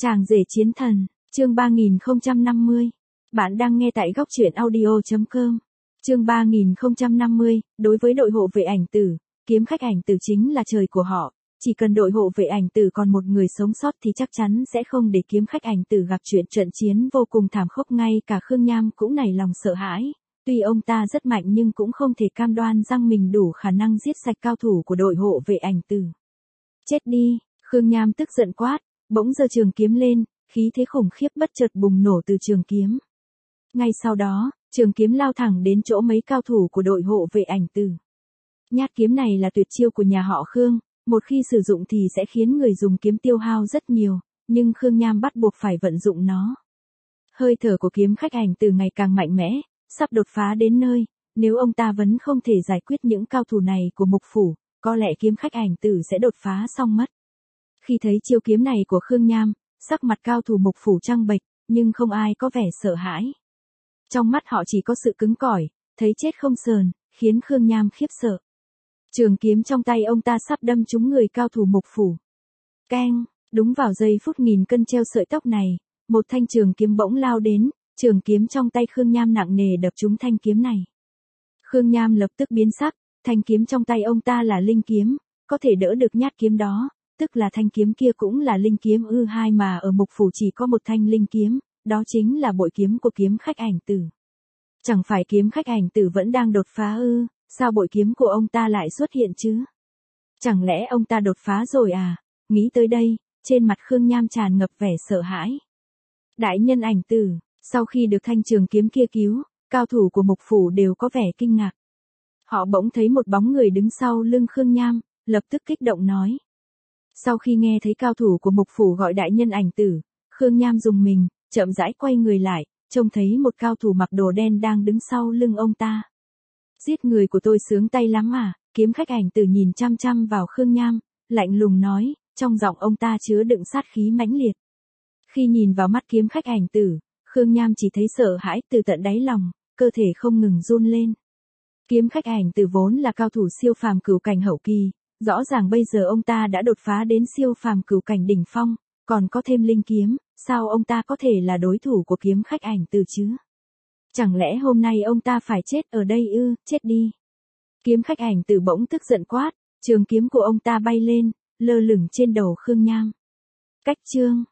Chàng rể chiến thần, chương 3050. Bạn đang nghe tại góc truyện audio.com. Chương 3050, đối với đội hộ vệ ảnh tử, kiếm khách ảnh tử chính là trời của họ. Chỉ cần đội hộ vệ ảnh tử còn một người sống sót thì chắc chắn sẽ không để kiếm khách ảnh tử gặp chuyện trận chiến vô cùng thảm khốc, ngay cả Khương Nham cũng nảy lòng sợ hãi. Tuy ông ta rất mạnh nhưng cũng không thể cam đoan rằng mình đủ khả năng giết sạch cao thủ của đội hộ vệ ảnh tử. Chết đi, Khương Nham tức giận quát, bỗng giơ trường kiếm lên, khí thế khủng khiếp bất chợt bùng nổ từ trường kiếm. Ngay sau đó, trường kiếm lao thẳng đến chỗ mấy cao thủ của đội hộ vệ ảnh tử. Nhát kiếm này là tuyệt chiêu của nhà họ Khương, một khi sử dụng thì sẽ khiến người dùng kiếm tiêu hao rất nhiều, nhưng Khương Nham bắt buộc phải vận dụng nó. Hơi thở của kiếm khách ảnh tử ngày càng mạnh mẽ, sắp đột phá đến nơi, nếu ông ta vẫn không thể giải quyết những cao thủ này của Mục Phủ, có lẽ kiếm khách ảnh tử sẽ đột phá xong mất. Khi thấy chiêu kiếm này của Khương Nham, sắc mặt cao thủ Mục Phủ trắng bệch, nhưng không ai có vẻ sợ hãi. Trong mắt họ chỉ có sự cứng cỏi, thấy chết không sờn, khiến Khương Nham khiếp sợ. Trường kiếm trong tay ông ta sắp đâm trúng người cao thủ Mục Phủ. Keng, đúng vào giây phút nghìn cân treo sợi tóc này, một thanh trường kiếm bỗng lao đến, trường kiếm trong tay Khương Nham nặng nề đập trúng thanh kiếm này. Khương Nham lập tức biến sắc, thanh kiếm trong tay ông ta là linh kiếm, có thể đỡ được nhát kiếm đó, tức là thanh kiếm kia cũng là linh kiếm ư? Hai mà ở Mục Phủ chỉ có một thanh linh kiếm, đó chính là bội kiếm của kiếm khách ảnh tử. Chẳng phải kiếm khách ảnh tử vẫn đang đột phá ư? Sao bội kiếm của ông ta lại xuất hiện chứ? Chẳng lẽ ông ta đột phá rồi à? Nghĩ tới đây, trên mặt Khương Nham tràn ngập vẻ sợ hãi. Đại nhân ảnh tử, sau khi được thanh trường kiếm kia cứu, cao thủ của Mục Phủ đều có vẻ kinh ngạc. Họ bỗng thấy một bóng người đứng sau lưng Khương Nham, lập tức kích động nói. Sau khi nghe thấy cao thủ của Mục Phủ gọi đại nhân ảnh tử, Khương Nham rùng mình, chậm rãi quay người lại, trông thấy một cao thủ mặc đồ đen đang đứng sau lưng ông ta. Giết người của tôi sướng tay lắm à? Kiếm khách ảnh tử nhìn chăm chăm vào Khương Nham, lạnh lùng nói, trong giọng ông ta chứa đựng sát khí mãnh liệt. Khi nhìn vào mắt kiếm khách ảnh tử, Khương Nham chỉ thấy sợ hãi từ tận đáy lòng, cơ thể không ngừng run lên. Kiếm khách ảnh tử vốn là cao thủ siêu phàm cửu cảnh hậu kỳ, rõ ràng bây giờ ông ta đã đột phá đến siêu phàm cửu cảnh đỉnh phong, còn có thêm linh kiếm, sao ông ta có thể là đối thủ của kiếm khách ảnh tử chứ? Chẳng lẽ hôm nay ông ta phải chết ở đây ư? Chết đi! Kiếm khách ảnh tử bỗng tức giận quát, trường kiếm của ông ta bay lên, lơ lửng trên đầu Khương Nham. Cách chương